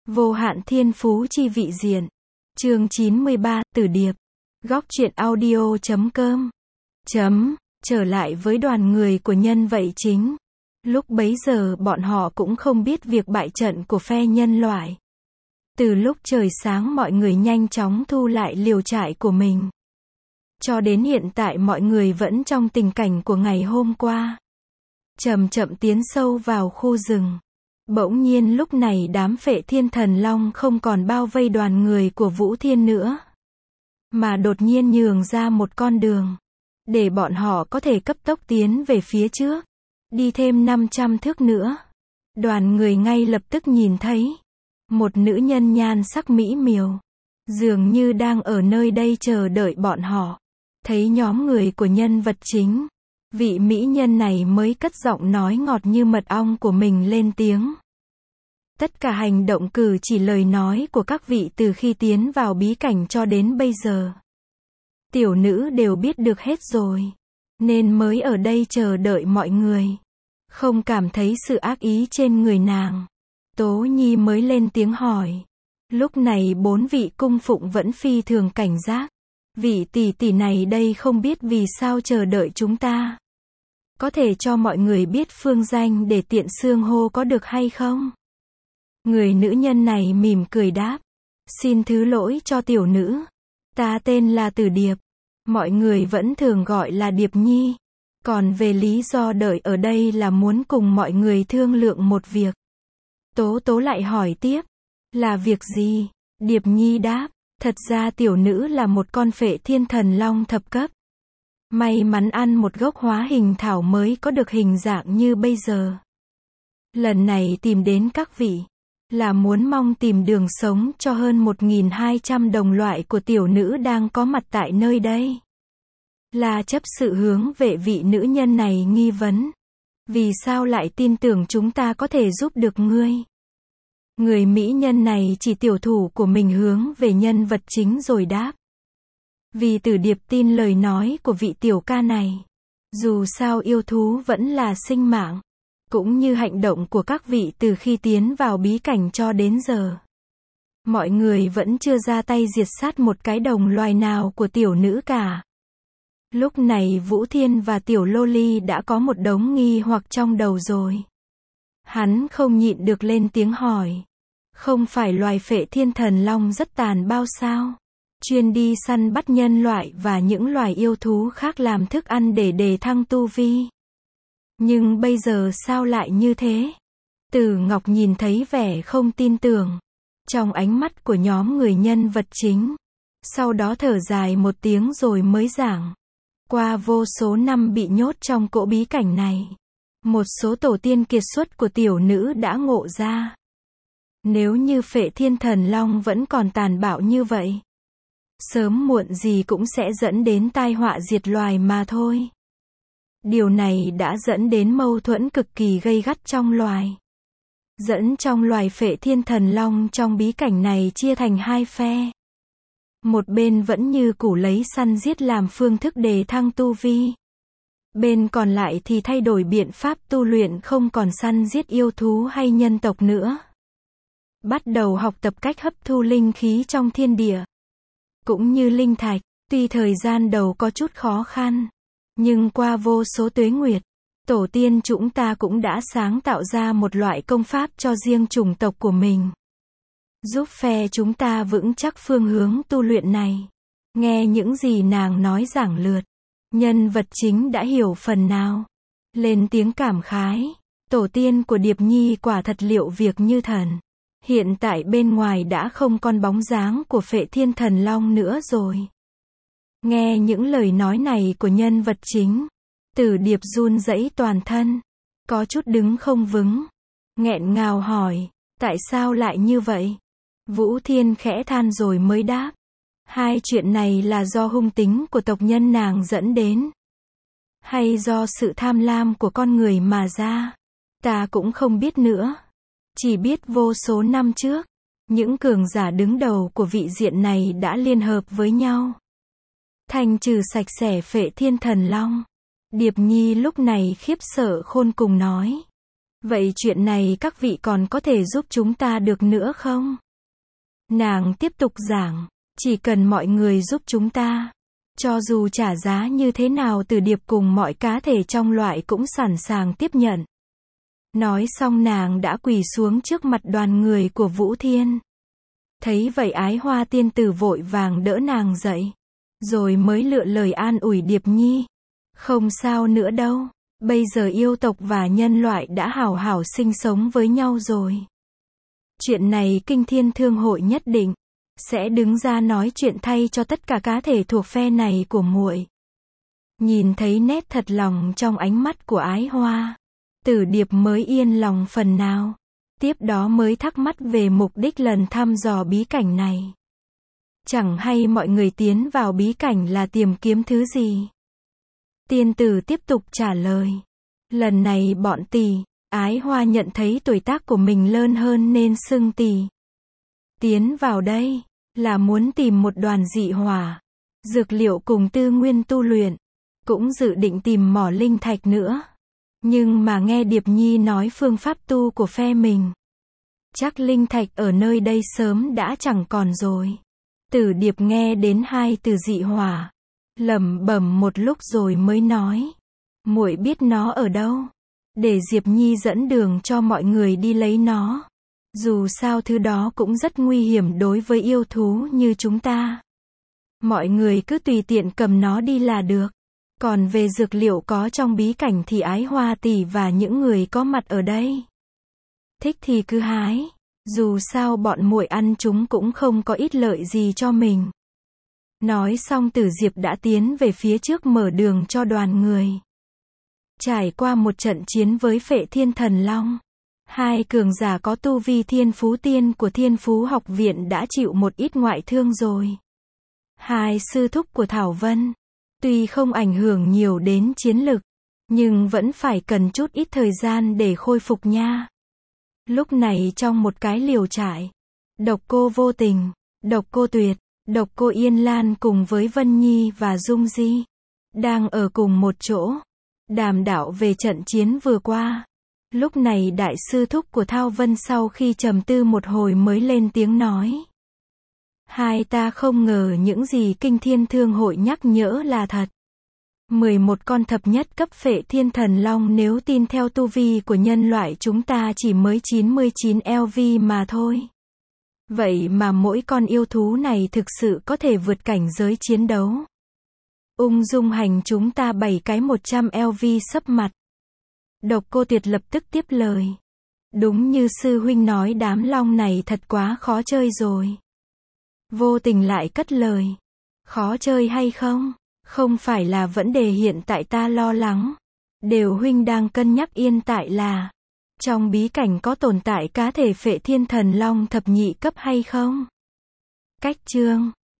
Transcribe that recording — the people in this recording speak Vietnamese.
Vô hạn thiên phú chi vị diện. Chương 93, Tử Điệp. Góc truyện audio.com. Trở lại với đoàn người của nhân vậy chính. Lúc bấy giờ bọn họ cũng không biết việc bại trận của phe nhân loại. Từ lúc trời sáng mọi người nhanh chóng thu lại liều trại của mình. Cho đến hiện tại mọi người vẫn trong tình cảnh của ngày hôm qua. Chậm chậm tiến sâu vào khu rừng. Bỗng nhiên lúc này đám Phệ Thiên Thần Long không còn bao vây đoàn người của Vũ Thiên nữa. Mà đột nhiên nhường ra một con đường. Để bọn họ có thể cấp tốc tiến về phía trước. Đi thêm 500 thước nữa. Đoàn người ngay lập tức nhìn thấy. Một nữ nhân nhan sắc mỹ miều. Dường như đang ở nơi đây chờ đợi bọn họ. Thấy nhóm người của nhân vật chính. Vị mỹ nhân này mới cất giọng nói ngọt như mật ong của mình lên tiếng. Tất cả hành động cử chỉ lời nói của các vị từ khi tiến vào bí cảnh cho đến bây giờ. Tiểu nữ đều biết được hết rồi. Nên mới ở đây chờ đợi mọi người. Không cảm thấy sự ác ý trên người nàng. Tố Nhi mới lên tiếng hỏi. Lúc này 4 vị cung phụng vẫn phi thường cảnh giác. Vị tỷ tỷ này đây không biết vì sao chờ đợi chúng ta. Có thể cho mọi người biết phương danh để tiện xưng hô có được hay không? Người nữ nhân này mỉm cười đáp. Xin thứ lỗi cho tiểu nữ. Ta tên là Tử Điệp. Mọi người vẫn thường gọi là Điệp Nhi. Còn về lý do đợi ở đây là muốn cùng mọi người thương lượng một việc. Tố Tố lại hỏi tiếp. Là việc gì? Điệp Nhi đáp. Thật ra tiểu nữ là một con Phệ Thiên Thần Long thập cấp. May mắn ăn một gốc hóa hình thảo mới có được hình dạng như bây giờ. Lần này tìm đến các vị. Là muốn mong tìm đường sống cho hơn 1200 đồng loại của tiểu nữ đang có mặt tại nơi đây. Là chấp sự hướng về vị nữ nhân này nghi vấn. Vì sao lại tin tưởng chúng ta có thể giúp được ngươi? Người mỹ nhân này chỉ tiểu thủ của mình hướng về nhân vật chính rồi đáp. Vì Tử Điệp tin lời nói của vị tiểu ca này. Dù sao yêu thú vẫn là sinh mạng. Cũng như hành động của các vị từ khi tiến vào bí cảnh cho đến giờ. Mọi người vẫn chưa ra tay diệt sát một cái đồng loài nào của tiểu nữ cả. Lúc này Vũ Thiên và tiểu lô ly đã có một đống nghi hoặc trong đầu rồi. Hắn không nhịn được lên tiếng hỏi. Không phải loài Phệ Thiên Thần Long rất tàn bạo sao? Chuyên đi săn bắt nhân loại và những loài yêu thú khác làm thức ăn để đề thăng tu vi. Nhưng bây giờ sao lại như thế? Tử Ngọc nhìn thấy vẻ không tin tưởng. Trong ánh mắt của nhóm người nhân vật chính. Sau đó thở dài một tiếng rồi mới giảng. Qua vô số năm bị nhốt trong cỗ bí cảnh này. Một số tổ tiên kiệt xuất của tiểu nữ đã ngộ ra. Nếu như Phệ Thiên Thần Long vẫn còn tàn bạo như vậy. Sớm muộn gì cũng sẽ dẫn đến tai họa diệt loài mà thôi. Điều này đã dẫn đến mâu thuẫn cực kỳ gay gắt trong loài. Dẫn trong loài Phệ Thiên Thần Long trong bí cảnh này chia thành hai phe. Một bên vẫn như cũ lấy săn giết làm phương thức đề thăng tu vi. Bên còn lại thì thay đổi biện pháp tu luyện không còn săn giết yêu thú hay nhân tộc nữa. Bắt đầu học tập cách hấp thu linh khí trong thiên địa. Cũng như linh thạch, tuy thời gian đầu có chút khó khăn. Nhưng qua vô số tuế nguyệt, tổ tiên chúng ta cũng đã sáng tạo ra một loại công pháp cho riêng chủng tộc của mình. Giúp phe chúng ta vững chắc phương hướng tu luyện này. Nghe những gì nàng nói giảng lượt. Nhân vật chính đã hiểu phần nào. Lên tiếng cảm khái. Tổ tiên của Điệp Nhi quả thật liệu việc như thần. Hiện tại bên ngoài đã không còn bóng dáng của Phệ Thiên Thần Long nữa rồi. Nghe những lời nói này của nhân vật chính. Tử Điệp run rẩy toàn thân. Có chút đứng không vững. Nghẹn ngào hỏi. Tại sao lại như vậy? Vũ Thiên khẽ than rồi mới đáp. Hai chuyện này là do hung tính của tộc nhân nàng dẫn đến. Hay do sự tham lam của con người mà ra. Ta cũng không biết nữa. Chỉ biết vô số năm trước. Những cường giả đứng đầu của vị diện này đã liên hợp với nhau. Thành trừ sạch sẽ Phệ Thiên Thần Long. Điệp Nhi lúc này khiếp sợ khôn cùng nói. Vậy chuyện này các vị còn có thể giúp chúng ta được nữa không? Nàng tiếp tục giảng, chỉ cần mọi người giúp chúng ta, cho dù trả giá như thế nào Tử Điệp cùng mọi cá thể trong loại cũng sẵn sàng tiếp nhận. Nói xong nàng đã quỳ xuống trước mặt đoàn người của Vũ Thiên. Thấy vậy Ái Hoa tiên tử vội vàng đỡ nàng dậy, rồi mới lựa lời an ủi Điệp Nhi. Không sao nữa đâu, bây giờ yêu tộc và nhân loại đã hảo hảo sinh sống với nhau rồi. Chuyện này Kinh Thiên Thương Hội nhất định sẽ đứng ra nói chuyện thay cho tất cả cá thể thuộc phe này của muội. Nhìn thấy nét thật lòng trong ánh mắt của Ái Hoa, Tử Điệp mới yên lòng phần nào. Tiếp đó mới thắc mắc về mục đích lần thăm dò bí cảnh này. Chẳng hay mọi người tiến vào bí cảnh là tìm kiếm thứ gì? Tiên tử tiếp tục trả lời. Lần này bọn tỷ, Ái Hoa nhận thấy tuổi tác của mình lớn hơn nên xưng tỷ. Tiến vào đây là muốn tìm một đoàn dị hỏa, dược liệu cùng tư nguyên tu luyện, cũng dự định tìm mỏ linh thạch nữa. Nhưng mà nghe Điệp Nhi nói phương pháp tu của phe mình, chắc linh thạch ở nơi đây sớm đã chẳng còn rồi. Tử Điệp nghe đến hai từ dị hỏa, lẩm bẩm một lúc rồi mới nói, muội biết nó ở đâu, để Diệp Nhi dẫn đường cho mọi người đi lấy nó. Dù sao thứ đó cũng rất nguy hiểm đối với yêu thú như chúng ta. Mọi người cứ tùy tiện cầm nó đi là được. Còn về dược liệu có trong bí cảnh thì Ái Hoa tỷ và những người có mặt ở đây, thích thì cứ hái, dù sao bọn muội ăn chúng cũng không có ích lợi gì cho mình. Nói xong Tử Diệp đã tiến về phía trước mở đường cho đoàn người. Trải qua một trận chiến với Phệ Thiên Thần Long, hai cường giả có tu vi Thiên Phú Tiên của Thiên Phú Học Viện đã chịu một ít ngoại thương rồi. Hai sư thúc của Thảo Vân, tuy không ảnh hưởng nhiều đến chiến lực, nhưng vẫn phải cần chút ít thời gian để khôi phục nha. Lúc này trong một cái liều trại, Độc Cô Vô Tình, Độc Cô Tuyệt, Độc Cô Yên Lan cùng với Vân Nhi và Dung Di đang ở cùng một chỗ, đàm đạo về trận chiến vừa qua. Lúc này đại sư thúc của Thao Vân sau khi trầm tư một hồi mới lên tiếng nói. Hai ta không ngờ những gì Kinh Thiên Thương Hội nhắc nhở là thật. 11 con thập nhất cấp Phệ Thiên Thần Long nếu tin theo tu vi của nhân loại chúng ta chỉ mới 99 LV mà thôi. Vậy mà mỗi con yêu thú này thực sự có thể vượt cảnh giới chiến đấu. Ung dung hành chúng ta 7 cái 100 LV sấp mặt. Độc Cô Tuyệt lập tức tiếp lời. Đúng như sư huynh nói đám long này thật quá khó chơi rồi. Vô Tình lại cất lời. Khó chơi hay không? Không phải là vấn đề hiện tại ta lo lắng. Đều huynh đang cân nhắc yên tại là trong bí cảnh có tồn tại cá thể Phệ Thiên Thần Long thập nhị cấp hay không? Cách chương